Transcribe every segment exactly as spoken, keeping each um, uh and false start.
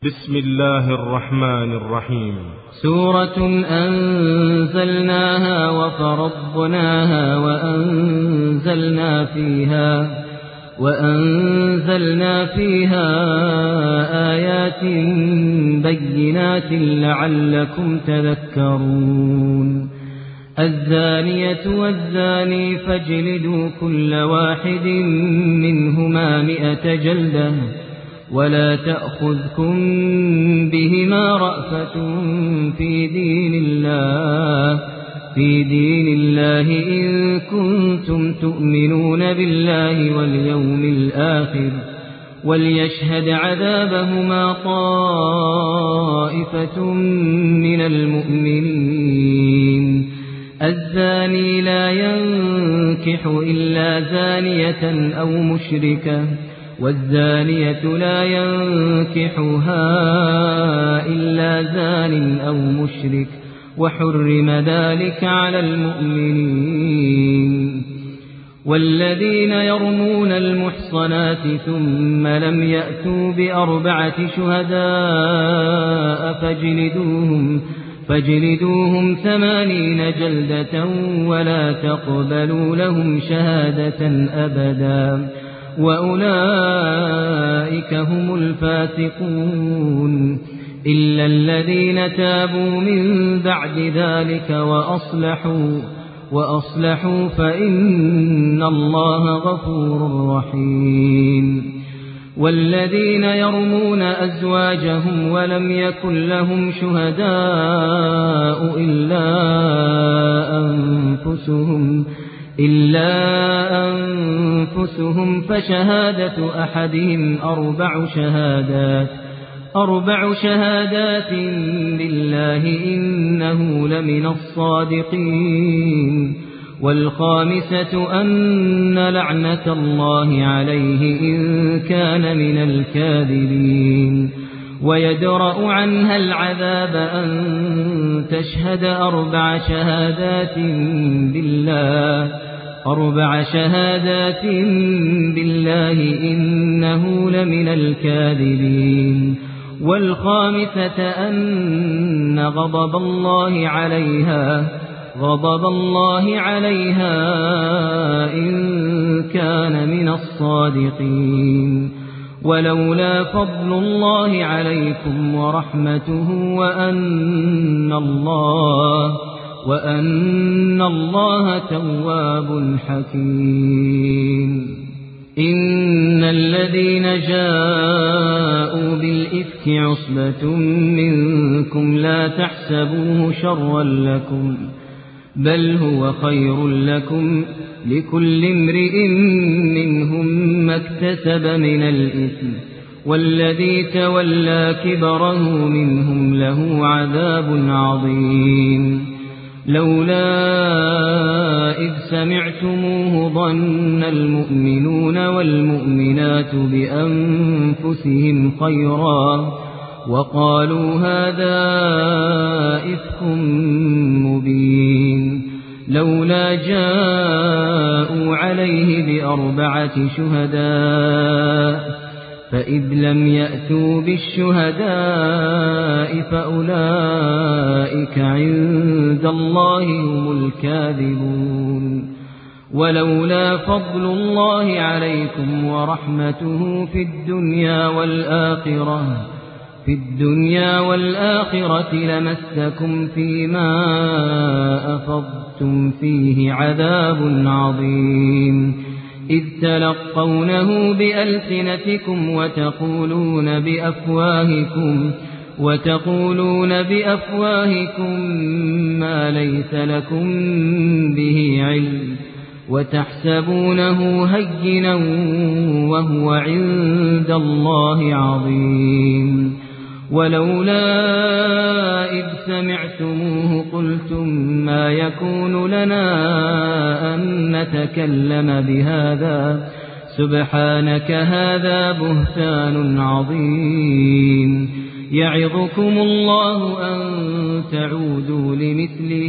بسم الله الرحمن الرحيم. سورة أنزلناها وفرضناها وأنزلنا فيها وأنزلنا فيها آيات بينات لعلكم تذكرون. الزانية والزاني فاجلدوا كل واحد منهما مئة جلدة ولا تأخذكم بهما رأفة في دين الله في دين الله إن كنتم تؤمنون بالله واليوم الآخر وليشهد عذابهما طائفة من المؤمنين. الزاني لا ينكح إلا زانية أو مشركة والزانية لا ينكحها إلا زان أو مشرك وحرم ذلك على المؤمنين. والذين يرمون المحصنات ثم لم يأتوا بأربعة شهداء فاجلدوهم فاجلدوهم ثمانين جلدة ولا تقبلوا لهم شهادة أبدا وأولئك هم الفاسقون إلا الذين تابوا من بعد ذلك وأصلحوا وأصلحوا فإن الله غفور رحيم. والذين يرمون أزواجهم ولم يكن لهم شهداء إلا أنفسهم إلا أنفسهم فشهادة أحدهم أربع شهادات أربع شهادات بالله إنه لمن الصادقين. والخامسة أن لعنة الله عليه إن كان من الكاذبين. ويدرأ عنها العذاب أن تشهد أربع شهادات بالله أربع شهادات بالله إنه لمن الكاذبين. والخامسة أن غضب الله عليها غضب الله عليها إن كان من الصادقين. ولولا فضل الله عليكم ورحمته وأن الله وأن الله تواب حكيم. إن الذين جاءوا بالإفك عصبة منكم لا تحسبوه شرا لكم بل هو خير لكم لكل امرئ منهم ما اكتسب من الإثم والذي تولى كبره منهم له عذاب عظيم. لولا إذ سمعتموه ظن المؤمنون والمؤمنات بأنفسهم خيرا وقالوا هذا إفك مبين. لولا جاءوا عليه بأربعة شهداء فإذ لم يأتوا بالشهداء فأولئك عند الله هم الكاذبون. ولولا فضل الله عليكم ورحمته في الدنيا والآخرة في الدنيا والآخرة لمسكم فيما أفضتم فيه عذاب عظيم. إذ تلقونه بألسنتكم وتقولون بأفواهكم وتقولون بأفواهكم ما ليس لكم به علم وتحسبونه هينا وهو عند الله عظيم. ولولا إذ سمعتموه قلتم ما يكون لنا أن نتكلم بهذا سبحانك هذا بهتان عظيم. يعظكم الله أن تعودوا لمثله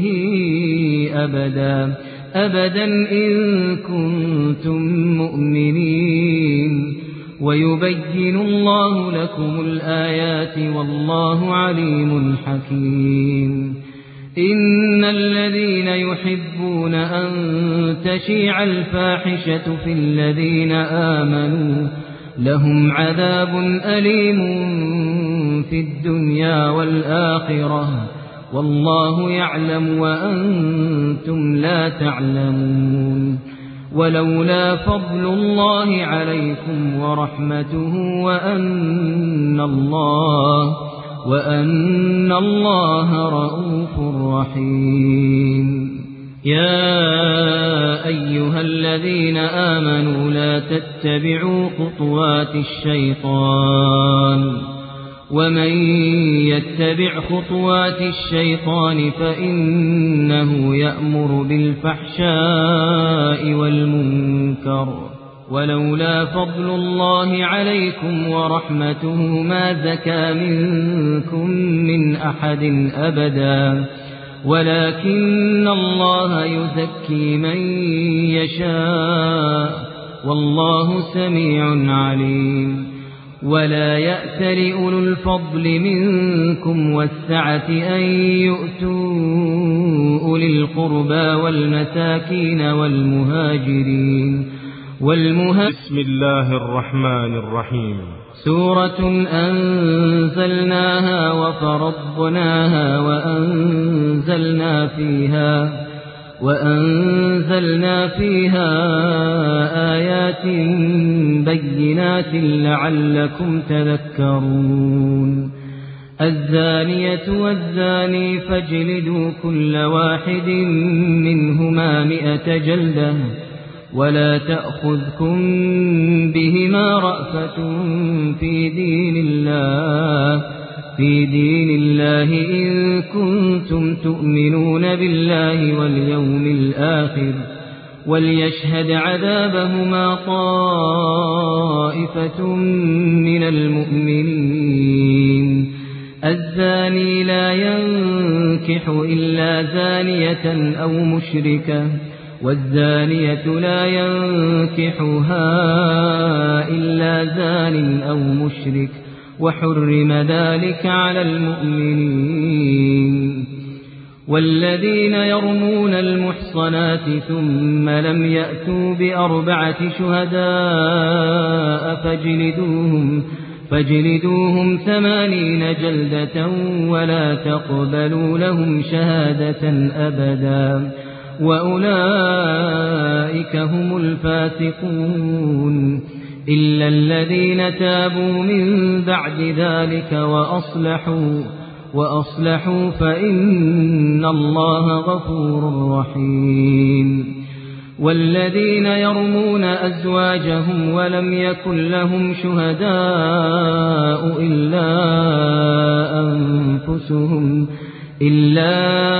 أبدا أبدا إن كنتم مؤمنين. ويبين الله لكم الآيات والله عليم حكيم. إن الذين يحبون أن تشيع الفاحشة في الذين آمنوا لهم عذاب أليم في الدنيا والآخرة والله يعلم وأنتم لا تعلمون. ولولا فضل الله عليكم ورحمته وأن الله وأن الله رؤوف رحيم. يا أيها الذين آمنوا لا تتبعوا خطوات الشيطان ومن يتبع خطوات الشيطان فإنه يأمر بالفحشاء والمنكر. ولولا فضل الله عليكم ورحمته ما زكى منكم من أحد أبدا ولكن الله يزكي من يشاء والله سميع عليم. ولا يأتل أولو الفضل منكم والسعة أن يؤتوا أولي القربى والمساكين والمهاجرين والمهاجرين بسم الله الرحمن الرحيم. سورة أنزلناها وفرضناها وأنزلنا فيها وأنزلنا فيها آيات بينات لعلكم تذكرون. الزانية والزاني فاجلدوا كل واحد منهما مئة جلدة ولا تأخذكم بهما رأفة في دين الله في دين الله إن كنتم تؤمنون بالله واليوم الآخر وليشهد عذابهما طائفة من المؤمنين. الزاني لا ينكح إلا زانية أو مشركة والزانية لا ينكحها إلا زان أو مشرك وحرم ذلك على المؤمنين. والذين يرمون المحصنات ثم لم يأتوا بأربعة شهداء فاجلدوهم فاجلدوهم ثمانين جلدة ولا تقبلوا لهم شهادة أبدا وأولئك هم الفاسقون إلا الذين تابوا من بعد ذلك وأصلحوا وأصلحوا فإن الله غفور رحيم. والذين يرمون أزواجهم ولم يكن لهم شهداء إلا أنفسهم إلا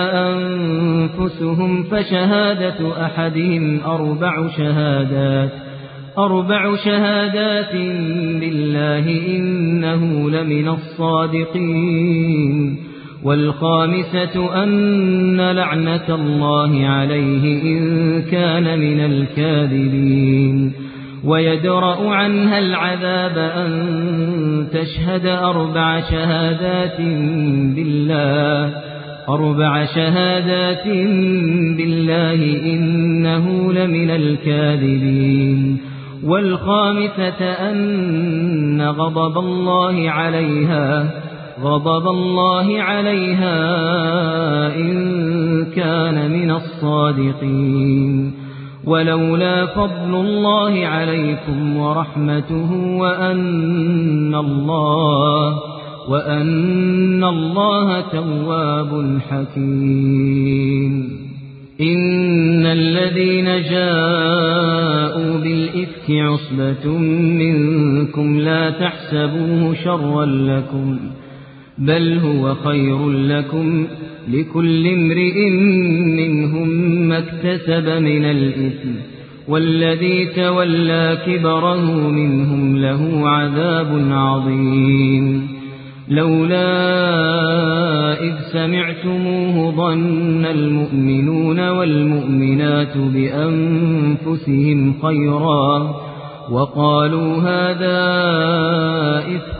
أنفسهم فشهادة أحدهم أربع شهادات أربع شهادات بالله إنه لمن الصادقين. والخامسة أن لعنة الله عليه إن كان من الكاذبين. ويدرأ عنها العذاب أن تشهد أربع شهادات بالله أربع شهادات بالله إنه لمن الكاذبين. والخامسة أن غضب الله عليها غضب الله عليها إن كان من الصادقين. ولولا فضل الله عليكم ورحمته وأن الله وأن الله تواب حكيم. إن الذين جاءوا بالإفك عصبة منكم لا تحسبوه شرا لكم بل هو خير لكم لكل امرئ منهم ما اكتسب من الإثم والذي تولى كبره منهم له عذاب عظيم. لولا إذ سمعتموه ظن المؤمنون والمؤمنات بأنفسهم خيرا وقالوا هذا إفك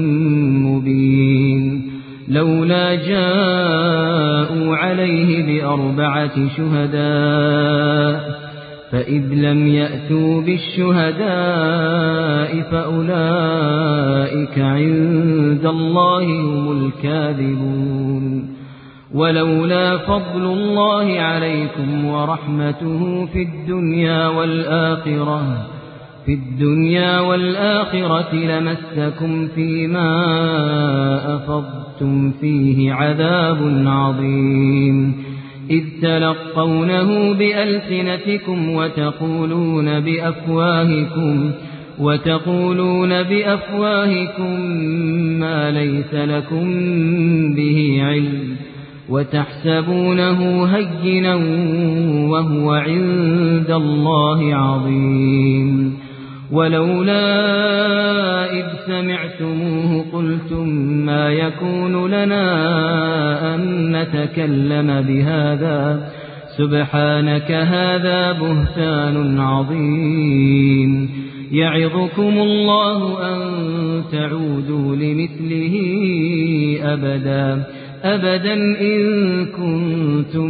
مبين لولا جاءوا عليه بأربعة شهداء فإذ لم يأتوا بالشهداء فأولئك عند الله هم الكاذبون ولولا فضل الله عليكم ورحمته في الدنيا والآخرة في الدنيا والآخرة لمسكم فيما أفضتم فيه عذاب عظيم إذ تلقونه بألسنتكم وتقولون بأفواهكم وتقولون بأفواهكم ما ليس لكم به علم وتحسبونه هينا وهو عند الله عظيم ولولا إذ سمعتموه قلتم ما يكون لنا أن نتكلم بهذا سبحانك هذا بهتان عظيم يعظكم الله أن تعودوا لمثله أبدا أبدا إن كنتم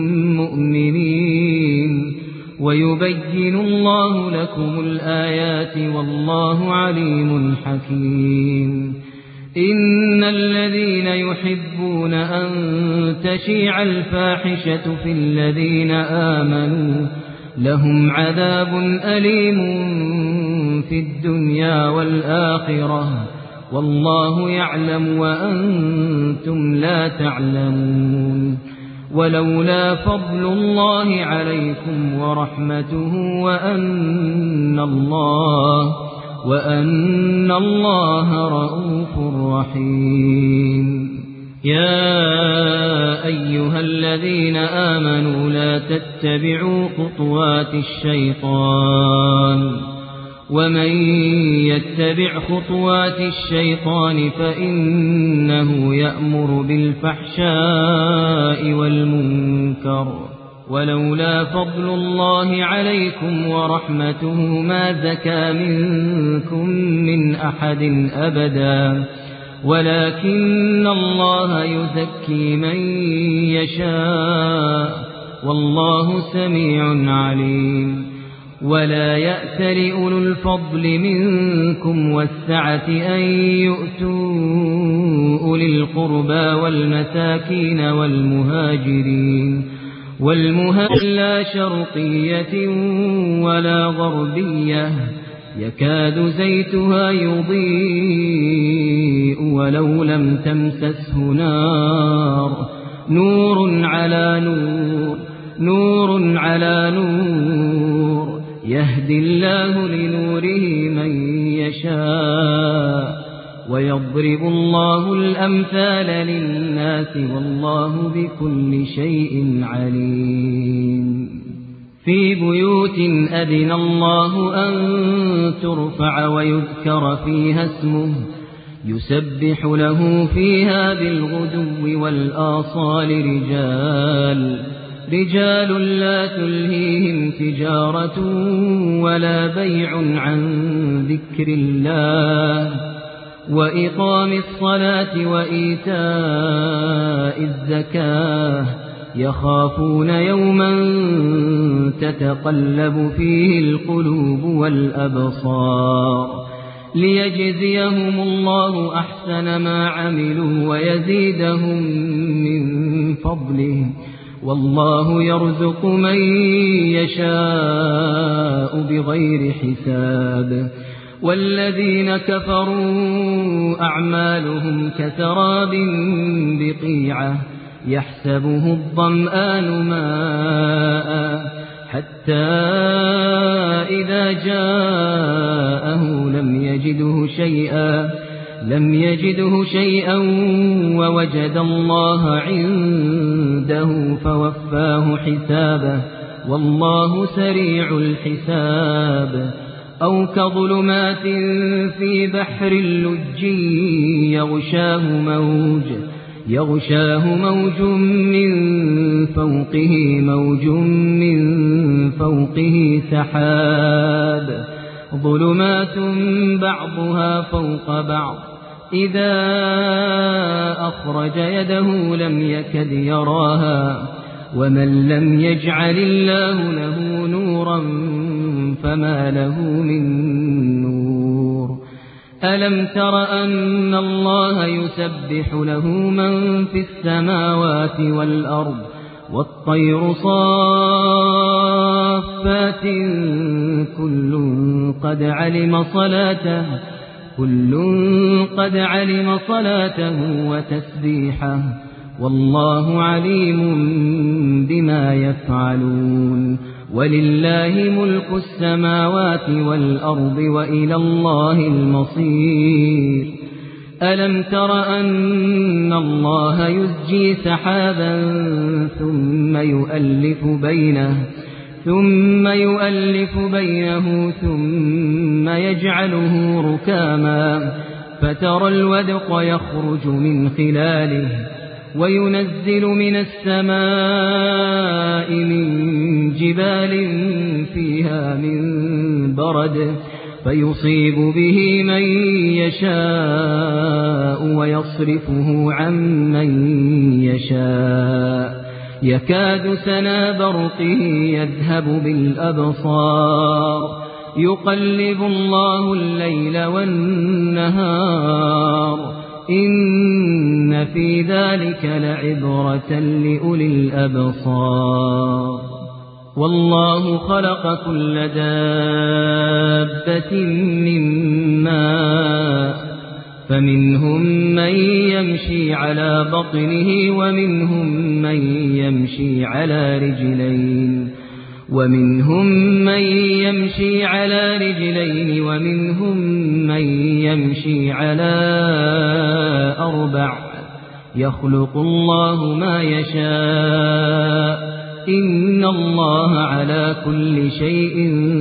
مؤمنين ويبين الله لكم الآيات والله عليم حكيم إن الذين يحبون أن تشيع الفاحشة في الذين آمنوا لهم عذاب أليم في الدنيا والآخرة والله يعلم وأنتم لا تعلمون ولولا فضل الله عليكم ورحمته وأن الله وأن الله رؤوف رحيم يا أيها الذين آمنوا لا تتبعوا خطوات الشيطان ومن يتبع خطوات الشيطان فإنه يأمر بالفحشاء والمنكر ولولا فضل الله عليكم ورحمته ما زكى منكم من أحد أبدا ولكن الله يزكي من يشاء والله سميع عليم ولا يأتل أولو الفضل منكم والسعة أن يؤتوا أولي القربى والمساكين والمهاجرين والمهاجرين لا شرقية ولا غربية يكاد زيتها يضيء ولو لم تمسسه نار نور على نور نور على نور يهدي الله لنوره من يشاء ويضرب الله الأمثال للناس والله بكل شيء عليم في بيوت أذن الله أن ترفع ويذكر فيها اسمه يسبح له فيها بالغدو والآصال رجال رجال لا تلهيهم تجارة ولا بيع عن ذكر الله وإقام الصلاة وإيتاء الزكاة يخافون يوما تتقلب فيه القلوب والأبصار ليجزيهم الله أحسن ما عملوا ويزيدهم من فضله والله يرزق من يشاء بغير حساب والذين كفروا أعمالهم كسراب بقيعة يحسبه الظمآن ماء حتى إذا جاءه لم يجده شيئا لم يجده شيئا ووجد الله عنده فوفاه حسابه والله سريع الحساب أو كظلمات في بحر اللج يغشاه موج يغشاه موج من فوقه موج من فوقه سحاب ظلمات بعضها فوق بعض إذا أخرج يده لم يكد يراها ومن لم يجعل الله له نورا فما له من نور ألم تر أن الله يسبح له من في السماوات والأرض والطير صافات كل قد علم صلاته كل قد علم صلاته وتسبيحه والله عليم بما يفعلون ولله ملك السماوات والأرض وإلى الله المصير ألم تر أن الله يزجي سحابا ثم يؤلف بينه ثم يؤلف بينه ثم يجعله ركاما فترى الودق يخرج من خلاله وينزل من السماء من جبال فيها من برد فيصيب به من يشاء ويصرفه عن من يشاء يكاد سنا برقه يذهب بالأبصار يقلب الله الليل والنهار إن في ذلك لعبرة لأولي الأبصار والله خلق كل دابة من ماء فمنهم من يمشي على بطنه ومنهم من يمشي على رجلين ومنهم من يمشي على رجلين ومنهم من يمشي على أربع يخلق الله ما يشاء إن الله على كل شيء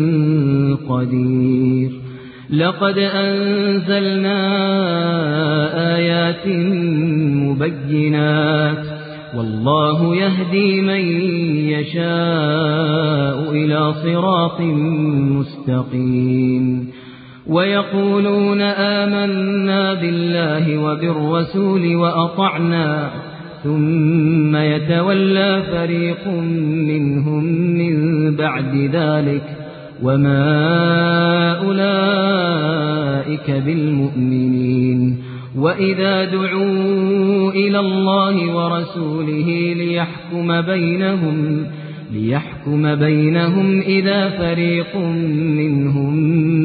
قدير لقد أنزلنا آيات مبينات والله يهدي من يشاء إلى صراط مستقيم ويقولون آمنا بالله وبالرسول وأطعنا ثم يتولى فريق منهم من بعد ذلك وما أولئك بالمؤمنين وإذا دعوا إلى الله ورسوله ليحكم بينهم ليحكم بينهم إذا فريق منهم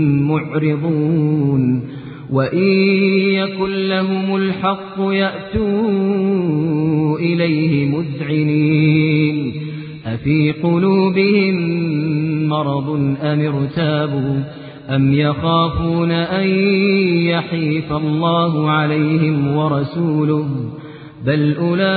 معرضون وإن يكن لهم الحق يأتوا إليه مذعنين أفي قلوبهم مرض أم ارتابوا أم يخافون أن يحيف الله عليهم ورسوله بل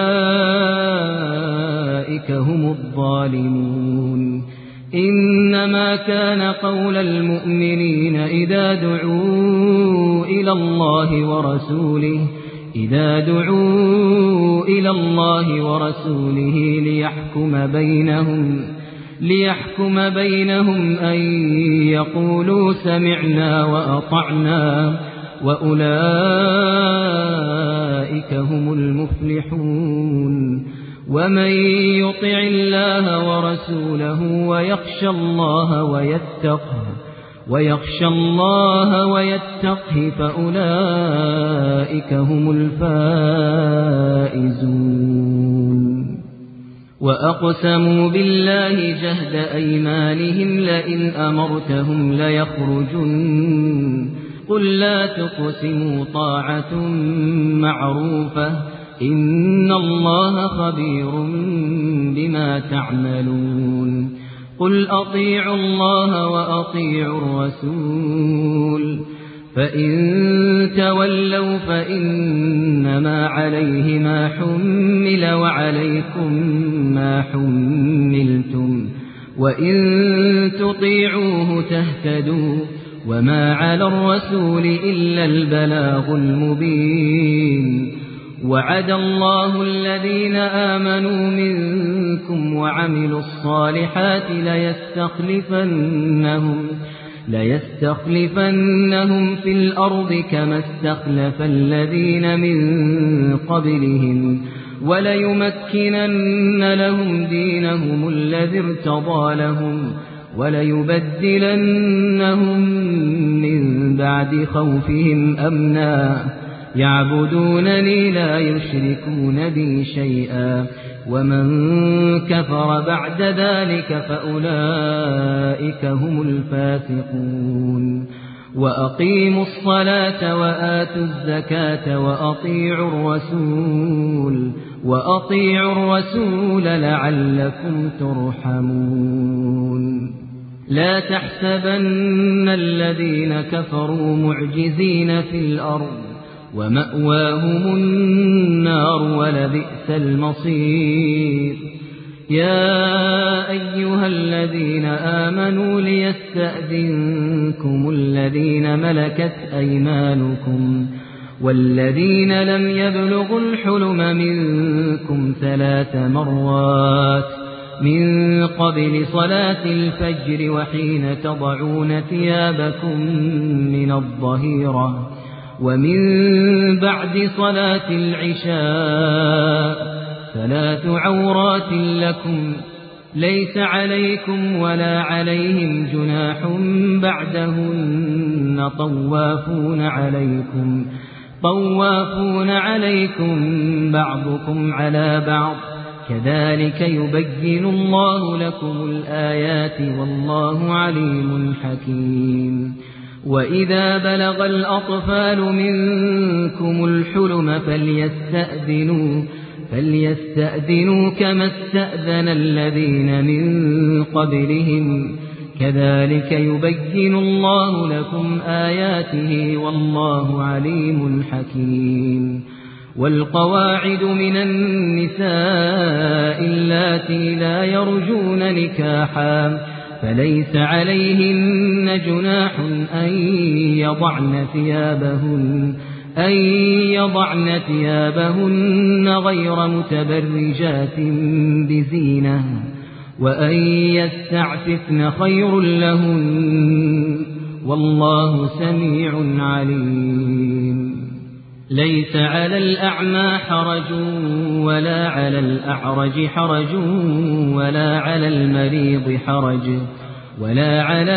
أولئك هم الظالمون إنما كان قول المؤمنين إذا دعوا إلى الله ورسوله إذا دعوا إلى الله ورسوله ليحكم بينهم ليحكم بينهم أن يقولوا سمعنا وأطعنا وأولئك هم المفلحون ومن يطع الله ورسوله ويخشى الله ويتقه ويخشى الله ويتقه فأولئك هم الفائزون وأقسموا بالله جهد أيمانهم لئن أمرتهم ليخرجن قل لا تقسموا طاعة معروفة إن الله خبير بما تعملون قل أطيعوا الله وأطيعوا الرسول فإن تولوا فإنما عليه ما حمل وعليكم ما حملتم وإن تطيعوه تهتدوا وما على الرسول إلا البلاغ المبين وعد الله الذين آمنوا منكم وعملوا الصالحات ليستخلفنهم ليستخلفنهم في الأرض كما استخلف الذين من قبلهم وليمكنن لهم دينهم الذي ارتضى لهم وليبدلنهم من بعد خوفهم أمنا يعبدونني لا يشركون بي شيئا ومن كفر بعد ذلك فأولئك هم الفاسقون وأقيموا الصلاة وآتوا الزكاة وأطيعوا الرسول وأطيعوا الرسول لعلكم ترحمون لا تحسبن الذين كفروا معجزين في الأرض ومأواهم النار ولبئس المصير يا أيها الذين آمنوا ليستأذنكم الذين ملكت أيمانكم والذين لم يبلغوا الحلم منكم ثلاث مرات من قبل صلاة الفجر وحين تضعون ثيابكم من الظهيرة ومن بعد صلاة العشاء ثلاث عورات لكم ليس عليكم ولا عليهم جناح بعدهن طوافون عليكم طوافون عليكم بعضكم على بعض كذلك يبين الله لكم الآيات والله عليم حكيم وإذا بلغ الأطفال منكم الحلم فليستأذنوا فليستأذنوا كما استأذن الذين من قبلهم كذلك يبين الله لكم آياته والله عليم حكيم والقواعد من النساء اللاتي لا يرجون نكاحا فليس عليهن جناح أن يضعن ثيابهن أن يضعن ثيابهن غير متبرجات بزينة وأن يستعففن خير لهن والله سميع عليم ليس على الأعمى حرج ولا على الأعرج حرج ولا على المريض حرج ولا على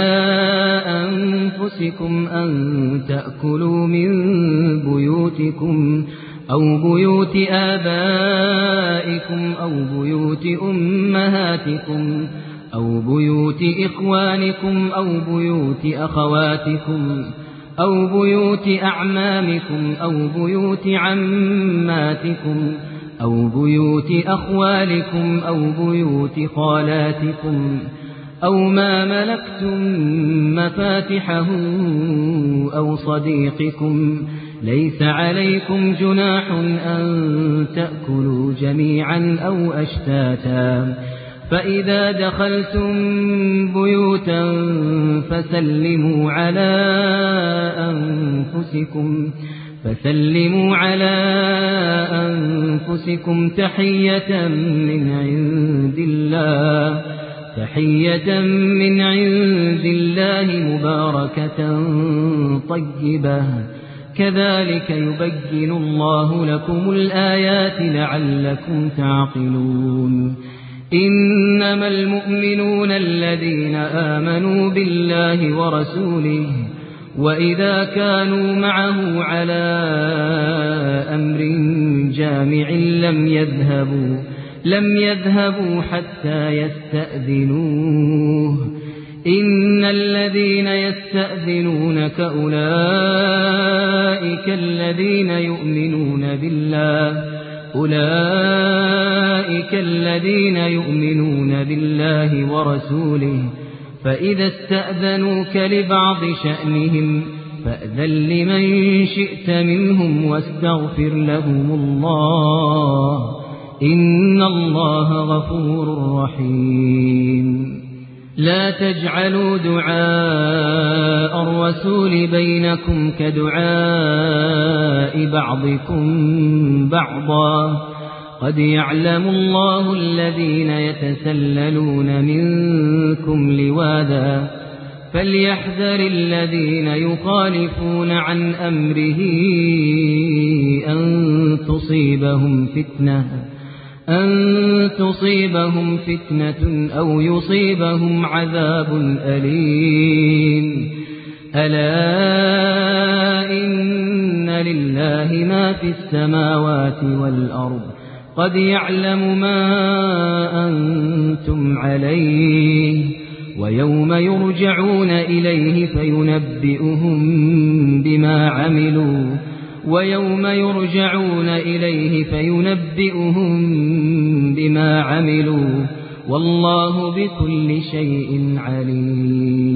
أنفسكم أن تأكلوا من بيوتكم أو بيوت آبائكم أو بيوت أمهاتكم أو بيوت إخوانكم أو بيوت أخواتكم أو بيوت أعمامكم أو بيوت عماتكم أو بيوت أخوالكم أو بيوت خالاتكم أو ما ملكتم مفاتحه أو صديقكم ليس عليكم جناح أن تأكلوا جميعا أو أشتاتا فإذا دخلتم بيوتا فسلموا على أنفسكم فسلموا على أنفسكم تحية من عند الله تحية من عند الله مباركة طيبة كذلك يبين الله لكم الآيات لعلكم تعقلون إنما المؤمنون الذين آمنوا بالله ورسوله وإذا كانوا معه على أمر جامع لم يذهبوا لم يذهبوا حتى يستأذنوه إن الذين يستأذنونك أولئك الذين يؤمنون بالله أولئك الذين يؤمنون بالله ورسوله فإذا استأذنوك لبعض شأنهم فأذن لمن شئت منهم واستغفر لهم الله إن الله غفور رحيم لا تجعلوا دعاء الرسول بينكم كدعاء بعضكم بعضا قد يعلم الله الذين يتسللون منكم لواذا فليحذر الذين يخالفون عن أمره أن تصيبهم فتنة أن تصيبهم فتنة أو يصيبهم عذاب أليم. ألا إن لله ما في السماوات والأرض قد يعلم ما أنتم عليه ويوم يرجعون إليه فينبئهم بما عملوا ويوم يرجعون إليه فينبئهم بما عملوا والله بكل شيء عليم.